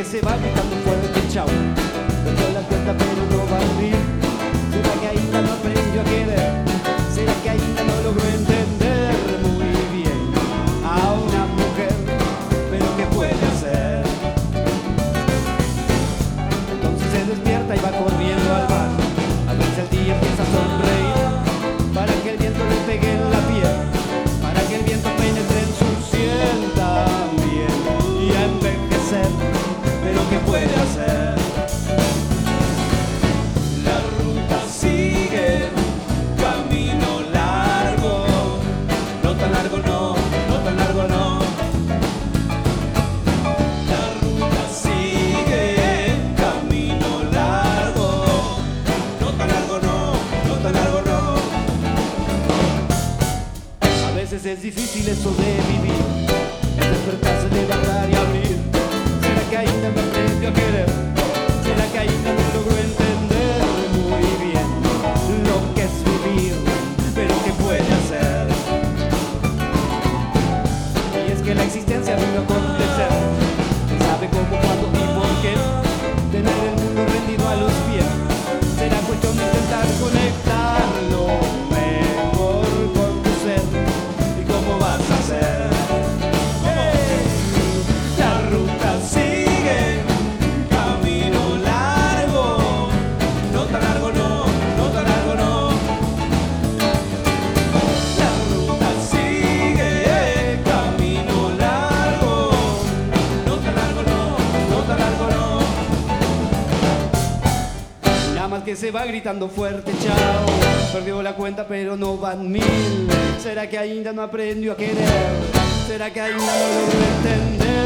se va gritando fuerte, chao. Perdió la cuenta pero no va a abrir. ¿Será que ainda no aprendió a querer? ¿Será que ainda no logró entender muy bien a una mujer? ¿Pero qué puede hacer? Entonces se despierta y va corriendo al bar. A veces el día empieza a sonreír para que el viento le pegue en la piel, para que el viento penetre en su ciel también y a envejecer. ¿Pero qué puede hacer? La ruta sigue, camino largo, no tan largo no, no tan largo no. La ruta sigue, camino largo, no tan largo no, no tan largo no. A veces es difícil eso de vivir, es despertarse de bajar y abrir. ¿Será que ainda no aprendió a querer? ¿Será que ainda no logró entender muy bien lo que es vivir? ¿Pero qué puede hacer? Y es que la existencia vino a acontecer. ¿Sabe cómo, cuándo y por qué? Tener el mundo rendido a los pies. Será cuestión de intentar conectar lo mejor con tu ser. ¿Y cómo vas a hacer? La ruta sigue, camino largo, no tan largo no, no tan largo no. La ruta sigue, camino largo, no tan largo no, no tan largo no. Nada más que se va gritando fuerte, chao. Perdió la cuenta pero no van 1000. ¿Será que ainda no aprendió a querer? ¿Será que ainda no logró entender